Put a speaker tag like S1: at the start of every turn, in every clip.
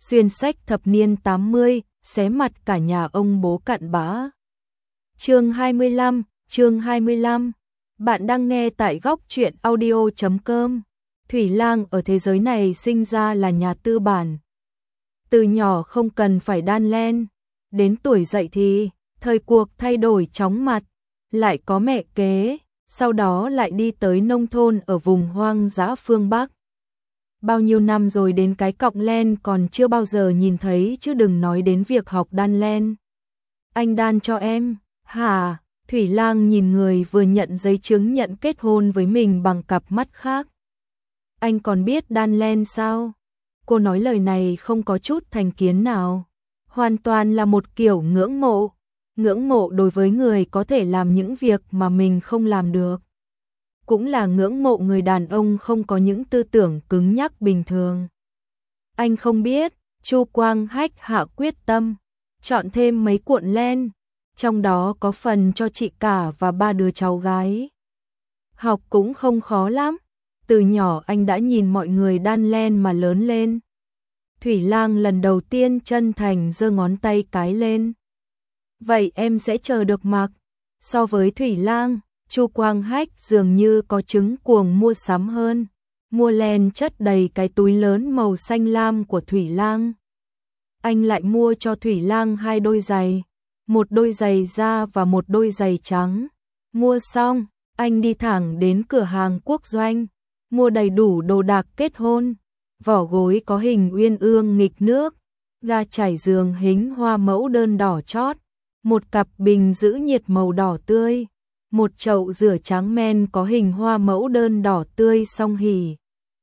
S1: xuyên sách thập niên 80, xé mặt cả nhà ông bố cặn bã. Chương 25. Bạn đang nghe tại góc truyện audio.com. Thủy Lang ở thế giới này sinh ra là nhà tư bản. Từ nhỏ không cần phải đan len, đến tuổi dậy thì thời cuộc thay đổi chóng mặt, lại có mẹ kế, sau đó lại đi tới nông thôn ở vùng hoang dã phương Bắc. Bao nhiêu năm rồi đến cái cọng len còn chưa bao giờ nhìn thấy, chứ đừng nói đến việc học đan len. Anh đan cho em, hả? Thủy Lang nhìn người vừa nhận giấy chứng nhận kết hôn với mình bằng cặp mắt khác. Anh còn biết đan len sao? Cô nói lời này không có chút thành kiến nào. Hoàn toàn là một kiểu ngưỡng mộ. Ngưỡng mộ đối với người có thể làm những việc mà mình không làm được. Cũng là ngưỡng mộ người đàn ông không có những tư tưởng cứng nhắc bình thường. Anh không biết, Chu Quang Hách hạ quyết tâm, chọn thêm mấy cuộn len, trong đó có phần cho chị cả và 3 đứa cháu gái. Học cũng không khó lắm, từ nhỏ anh đã nhìn mọi người đan len mà lớn lên. Thủy Lang lần đầu tiên chân thành giơ ngón tay cái lên. Vậy em sẽ chờ được mặc. So với Thủy Lang, Chu Quang Hách dường như có chứng cuồng mua sắm hơn. Mua len chất đầy cái túi lớn màu xanh lam của Thủy Lang. Anh lại mua cho Thủy Lang 2 đôi giày, một đôi giày da và một đôi giày trắng. Mua xong, anh đi thẳng đến cửa hàng Quốc Doanh, mua đầy đủ đồ đạc kết hôn. Vỏ gối có hình uyên ương nghịch nước, ga trải giường hình hoa mẫu đơn đỏ chót, một cặp bình giữ nhiệt màu đỏ tươi, một chậu rửa trắng men có hình hoa mẫu đơn đỏ tươi song hỉ.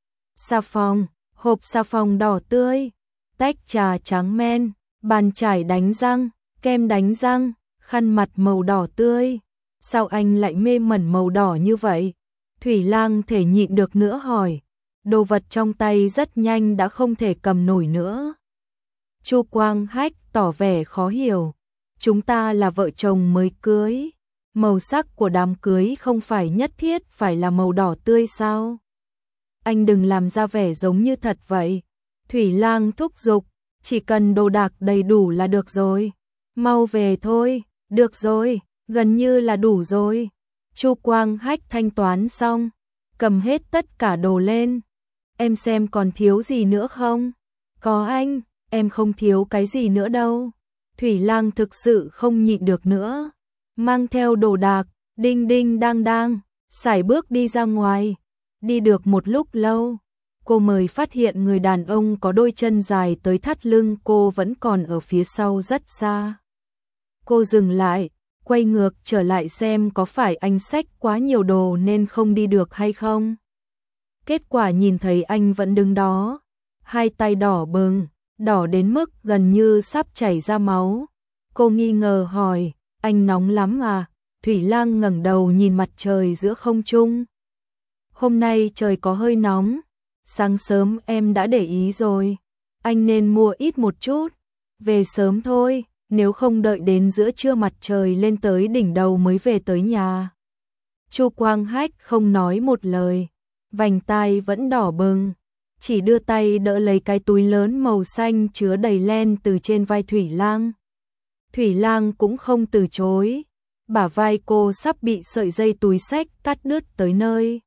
S1: Xà phòng, hộp xà phòng đỏ tươi, tách trà trắng men, bàn chải đánh răng, kem đánh răng, khăn mặt màu đỏ tươi. Sao anh lại mê mẩn màu đỏ như vậy? Thủy Lang thể nhịn được nữa hỏi. Đồ vật trong tay rất nhanh đã không thể cầm nổi nữa. Chu Quang Hách tỏ vẻ khó hiểu. Chúng ta là vợ chồng mới cưới. Màu sắc của đám cưới không phải nhất thiết phải là màu đỏ tươi sao? Anh đừng làm ra vẻ giống như thật vậy. Thủy Lang thúc giục, chỉ cần đồ đạc đầy đủ là được rồi. Mau về thôi, được rồi, gần như là đủ rồi. Chu Quang Hách thanh toán xong, cầm hết tất cả đồ lên. Em xem còn thiếu gì nữa không? Có anh, em không thiếu cái gì nữa đâu. Thủy Lang thực sự không nhịn được nữa. Mang theo đồ đạc, đinh đinh đang đang, sải bước đi ra ngoài. Đi được một lúc lâu, cô mới phát hiện người đàn ông có đôi chân dài tới thắt lưng cô vẫn còn ở phía sau rất xa. Cô dừng lại, quay ngược trở lại xem có phải anh xách quá nhiều đồ nên không đi được hay không. Kết quả nhìn thấy anh vẫn đứng đó, hai tay đỏ bừng, đỏ đến mức gần như sắp chảy ra máu. Cô nghi ngờ hỏi, anh nóng lắm à? Thủy Lang ngẩng đầu nhìn mặt trời giữa không trung. Hôm nay trời có hơi nóng, sáng sớm em đã để ý rồi, anh nên mua ít một chút, về sớm thôi, nếu không đợi đến giữa trưa mặt trời lên tới đỉnh đầu mới về tới nhà. Chu Quang Hách không nói một lời, vành tai vẫn đỏ bừng, chỉ đưa tay đỡ lấy cái túi lớn màu xanh chứa đầy len từ trên vai Thủy Lang. Thủy Lang cũng không từ chối, bả vai cô sắp bị sợi dây túi xách cắt đứt tới nơi.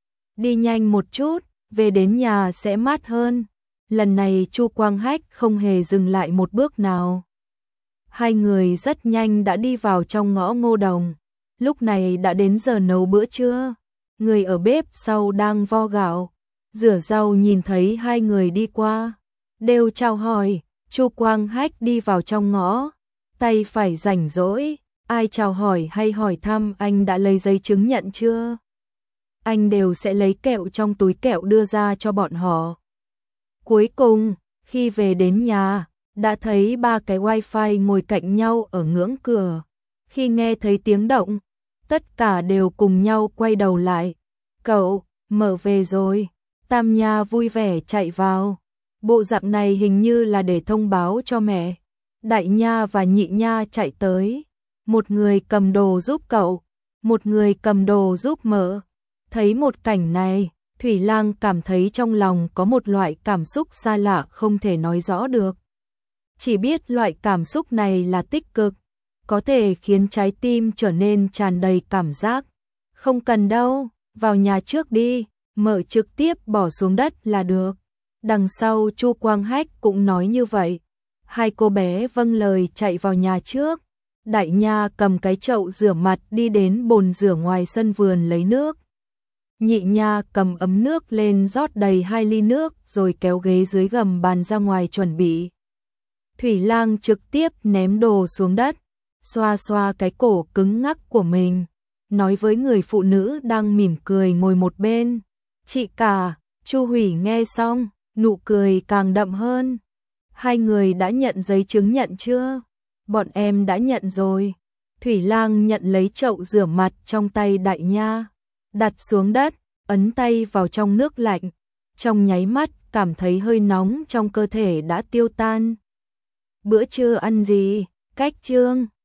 S1: Đi nhanh một chút, về đến nhà sẽ mát hơn. Lần này Chu Quang Hách không hề dừng lại một bước nào. Hai người rất nhanh đã đi vào trong ngõ Ngô Đồng. Lúc này đã đến giờ nấu bữa trưa. Người ở bếp sau đang vo gạo, rửa rau nhìn thấy hai người đi qua, đều chào hỏi. Chu Quang Hách đi vào trong ngõ, tay phải rảnh rỗi, ai chào hỏi hay hỏi thăm anh đã lấy giấy chứng nhận chưa? Anh đều sẽ lấy kẹo trong túi kẹo đưa ra cho bọn họ. Cuối cùng, khi về đến nhà, đã thấy 3 cái wifi ngồi cạnh nhau ở ngưỡng cửa. Khi nghe thấy tiếng động, tất cả đều cùng nhau quay đầu lại. Cậu, mở về rồi. Tam Nha vui vẻ chạy vào. Bộ dạng này hình như là để thông báo cho mẹ. Đại Nha và Nhị Nha chạy tới. Một người cầm đồ giúp cậu, một người cầm đồ giúp mợ. Thấy một cảnh này, Thủy Lang cảm thấy trong lòng có một loại cảm xúc xa lạ không thể nói rõ được. Chỉ biết loại cảm xúc này là tích cực, có thể khiến trái tim trở nên tràn đầy cảm giác. Không cần đâu, vào nhà trước đi, mợ trực tiếp bỏ xuống đất là được. Đằng sau Chu Quang Hách cũng nói như vậy. Hai cô bé vâng lời chạy vào nhà trước. Đại nha cầm cái chậu rửa mặt đi đến bồn rửa ngoài sân vườn lấy nước. Nhị nha cầm ấm nước lên rót đầy 2 ly nước rồi kéo ghế dưới gầm bàn ra ngoài chuẩn bị. Thủy Lang trực tiếp ném đồ xuống đất, xoa xoa cái cổ cứng ngắc của mình, nói với người phụ nữ đang mỉm cười ngồi một bên. Chị cả, Chu Hủy nghe xong, nụ cười càng đậm hơn. Hai người đã nhận giấy chứng nhận chưa? Bọn em đã nhận rồi. Thủy Lang nhận lấy chậu rửa mặt trong tay đại nha, đặt xuống đất, ấn tay vào trong nước lạnh. Trong nháy mắt cảm thấy hơi nóng trong cơ thể đã tiêu tan. Bữa trưa ăn gì? Cách Trương